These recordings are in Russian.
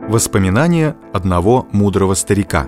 Воспоминания одного мудрого старика.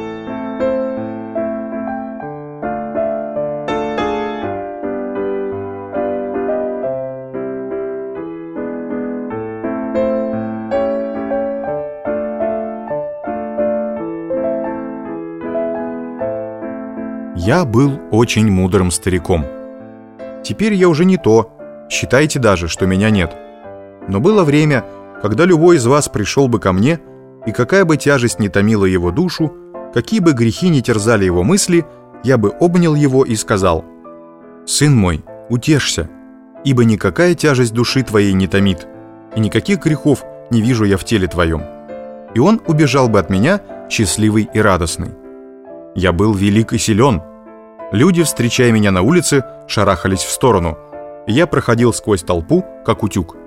Я был очень мудрым стариком. Теперь я уже не то, считайте даже, что меня нет. Но было время, когда любой из вас пришел бы ко мне, и какая бы тяжесть ни томила его душу, какие бы грехи ни терзали его мысли, я бы обнял его и сказал: «Сын мой, утешься, ибо никакая тяжесть души твоей не томит, и никаких грехов не вижу я в теле твоем». И он убежал бы от меня, счастливый и радостный. Я был велик и силен. Люди, встречая меня на улице, шарахались в сторону, и я проходил сквозь толпу, как утюг.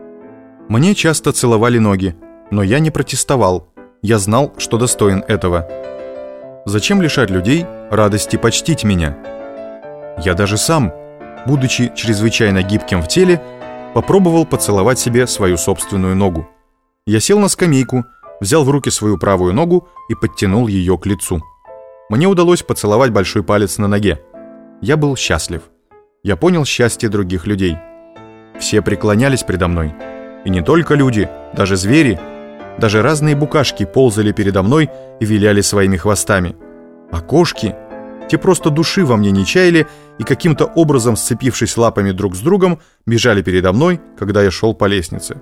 Мне часто целовали ноги, но я не протестовал, я знал, что достоин этого. Зачем лишать людей радости почтить меня? Я даже сам, будучи чрезвычайно гибким в теле, попробовал поцеловать себе свою собственную ногу. Я сел на скамейку, взял в руки свою правую ногу и подтянул ее к лицу. Мне удалось поцеловать большой палец на ноге. Я был счастлив. Я понял счастье других людей. Все преклонялись предо мной. И не только люди, даже звери, даже разные букашки ползали передо мной и виляли своими хвостами. А кошки, те просто души во мне не чаяли и каким-то образом, сцепившись лапами друг с другом, бежали передо мной, когда я шел по лестнице.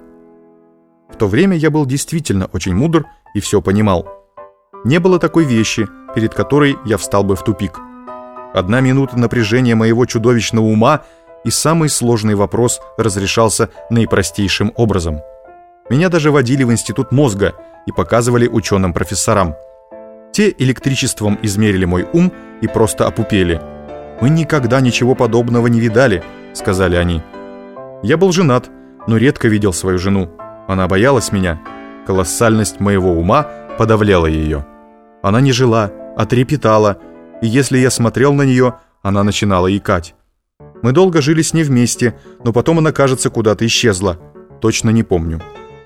В то время я был действительно очень мудр и все понимал. Не было такой вещи, перед которой я встал бы в тупик. 1 минута напряжения моего чудовищного ума, и самый сложный вопрос разрешался наипростейшим образом. Меня даже водили в институт мозга и показывали ученым-профессорам. Те электричеством измерили мой ум и просто опупели. «Мы никогда ничего подобного не видали», — сказали они. Я был женат, но редко видел свою жену. Она боялась меня. Колоссальность моего ума подавляла ее. Она не жила, а трепетала, и если я смотрел на нее, она начинала икать. Мы долго жили с ней вместе, но потом она, кажется, куда-то исчезла. Точно не помню.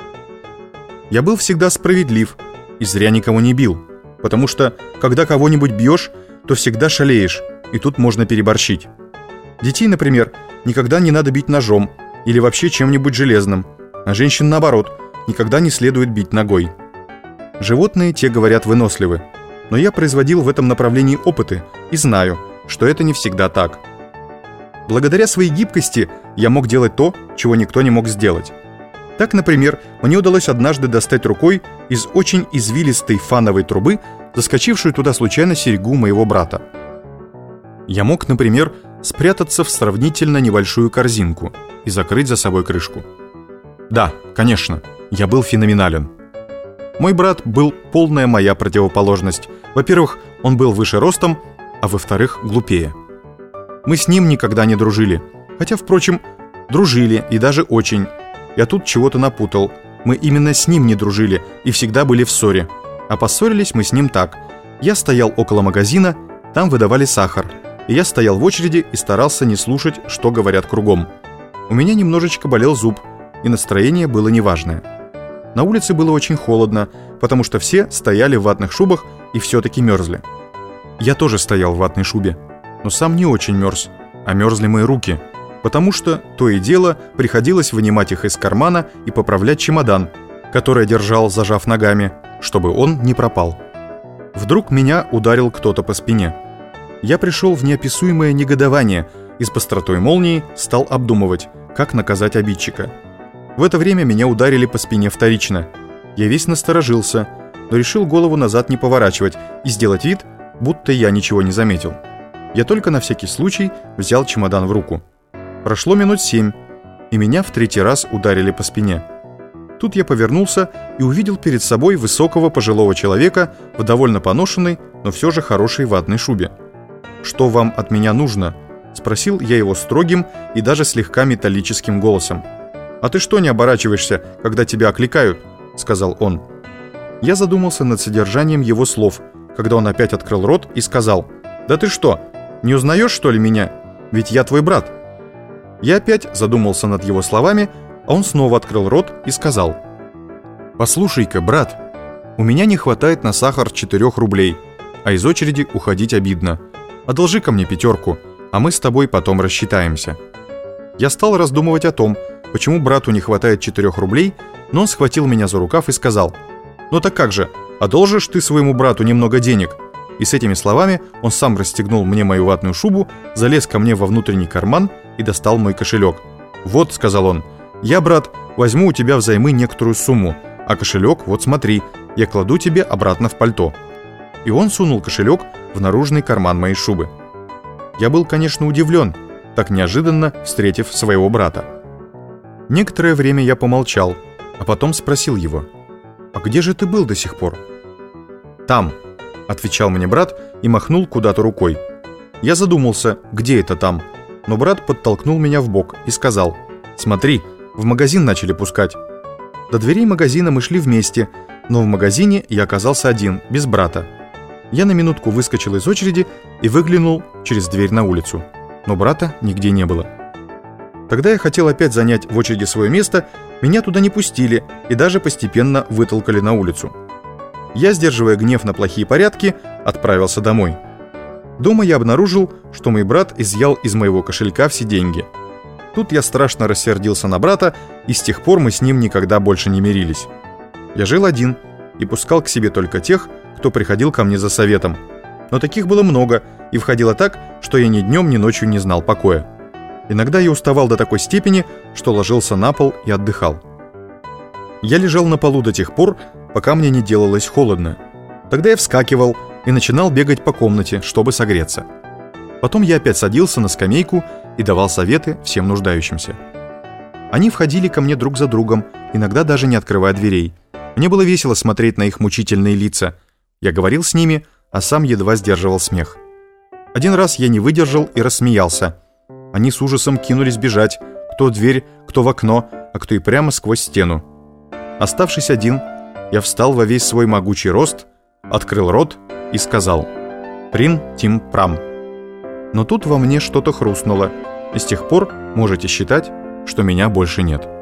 Я был всегда справедлив и зря никого не бил, потому что, когда кого-нибудь бьешь, то всегда шалеешь, и тут можно переборщить. Детей, например, никогда не надо бить ножом или вообще чем-нибудь железным, а женщин, наоборот, никогда не следует бить ногой. Животные, те, говорят, выносливы, но я производил в этом направлении опыты и знаю, что это не всегда так. Благодаря своей гибкости я мог делать то, чего никто не мог сделать. Так, например, мне удалось однажды достать рукой из очень извилистой фановой трубы, заскочившую туда случайно серьгу моего брата. Я мог, например, спрятаться в сравнительно небольшую корзинку и закрыть за собой крышку. Да, конечно, я был феноменален. Мой брат был полная моя противоположность. Во-первых, он был выше ростом, а во-вторых, глупее. Мы с ним никогда не дружили. Хотя, впрочем, дружили и даже очень. Я тут чего-то напутал. Мы именно с ним не дружили и всегда были в ссоре. А поссорились мы с ним так. Я стоял около магазина, там выдавали сахар. И я стоял в очереди и старался не слушать, что говорят кругом. У меня немножечко болел зуб, и настроение было неважное. На улице было очень холодно, потому что все стояли в ватных шубах и все-таки мерзли. Я тоже стоял в ватной шубе, но сам не очень мерз, а мерзли мои руки, потому что то и дело приходилось вынимать их из кармана и поправлять чемодан, который я держал, зажав ногами, чтобы он не пропал. Вдруг меня ударил кто-то по спине. Я пришел в неописуемое негодование и с быстротой молнии стал обдумывать, как наказать обидчика. В это время меня ударили по спине вторично. Я весь насторожился, но решил голову назад не поворачивать и сделать вид, будто я ничего не заметил. Я только на всякий случай взял чемодан в руку. Прошло минут 7, и меня в 3-й раз ударили по спине. Тут я повернулся и увидел перед собой высокого пожилого человека в довольно поношенной, но все же хорошей ватной шубе. «Что вам от меня нужно?» — спросил я его строгим и даже слегка металлическим голосом. «А ты что не оборачиваешься, когда тебя окликают?» — сказал он. Я задумался над содержанием его слов, когда он опять открыл рот и сказал: «Да ты что, не узнаешь, что ли, меня? Ведь я твой брат». Я опять задумался над его словами, а он снова открыл рот и сказал: «Послушай-ка, брат, у меня не хватает на сахар 4 рублей, а из очереди уходить обидно. Одолжи-ка мне 5, а мы с тобой потом рассчитаемся». Я стал раздумывать о том, почему брату не хватает 4 рублей, но он схватил меня за рукав и сказал: «Ну так как же, одолжишь ты своему брату немного денег?» И с этими словами он сам расстегнул мне мою ватную шубу, залез ко мне во внутренний карман и достал мой кошелек. «Вот», — сказал он, — «я, брат, возьму у тебя взаймы некоторую сумму, а кошелек, вот смотри, я кладу тебе обратно в пальто». И он сунул кошелек в наружный карман моей шубы. Я был, конечно, удивлен, так неожиданно встретив своего брата. Некоторое время я помолчал, а потом спросил его: «А где же ты был до сих пор?» «Там», — отвечал мне брат и махнул куда-то рукой. Я задумался, где это там, но брат подтолкнул меня в бок и сказал: «Смотри, в магазин начали пускать». До дверей магазина мы шли вместе, но в магазине я оказался один, без брата. Я на минутку выскочил из очереди и выглянул через дверь на улицу, но брата нигде не было. Тогда я хотел опять занять в очереди свое место, меня туда не пустили и даже постепенно вытолкали на улицу. Я, сдерживая гнев на плохие порядки, отправился домой. Дома я обнаружил, что мой брат изъял из моего кошелька все деньги. Тут я страшно рассердился на брата, и с тех пор мы с ним никогда больше не мирились. Я жил один и пускал к себе только тех, кто приходил ко мне за советом. Но таких было много, и входило так, что я ни днем, ни ночью не знал покоя. Иногда я уставал до такой степени, что ложился на пол и отдыхал. Я лежал на полу до тех пор, пока мне не делалось холодно. Тогда я вскакивал и начинал бегать по комнате, чтобы согреться. Потом я опять садился на скамейку и давал советы всем нуждающимся. Они входили ко мне друг за другом, иногда даже не открывая дверей. Мне было весело смотреть на их мучительные лица. Я говорил с ними, а сам едва сдерживал смех. Один раз я не выдержал и рассмеялся. Они с ужасом кинулись бежать, кто в дверь, кто в окно, а кто и прямо сквозь стену. Оставшись один, я встал во весь свой могучий рост, открыл рот и сказал: «Прин тим прам». Но тут во мне что-то хрустнуло, и с тех пор можете считать, что меня больше нет.